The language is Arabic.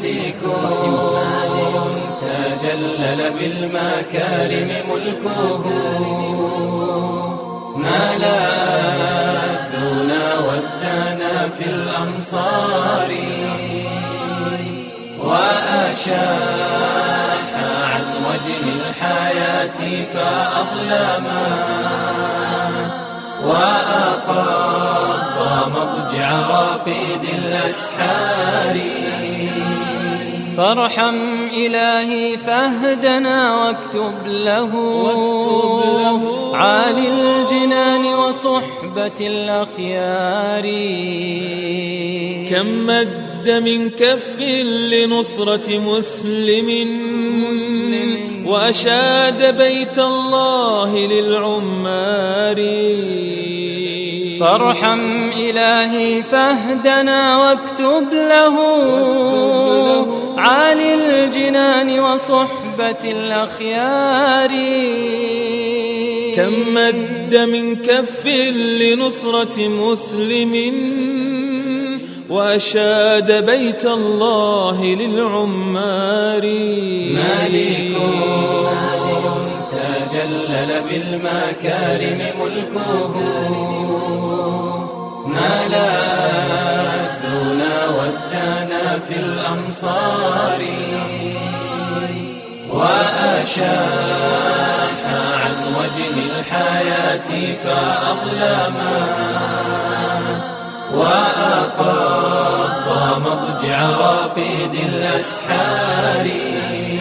ملك تجلل بالمكارم ملكه، ملا الدنا وازدانا في الأمصار، وأشاح عن وجه الحياة فأظلما، وأقض مضجع راقد الأسحار. فارحم إلهي فاهدنا واكتب له عالي الجنان وصحبة الأخيار. كم مد من كف لنصرة مسلم وأشاد بيت الله للعمار. فارحم إلهي فاهدنا واكتب له عالي الجنان وصحبة الأخيار. كم مد من كف لنصرة مسلم وأشاد بيت الله للعمار. ملك تجلل بالمكارم ملكه، ملا الدنا وازدانا في الأمصار، وأشاح عن وجه الحياة فأظلما، وأقض مضجع راقد الأسحار.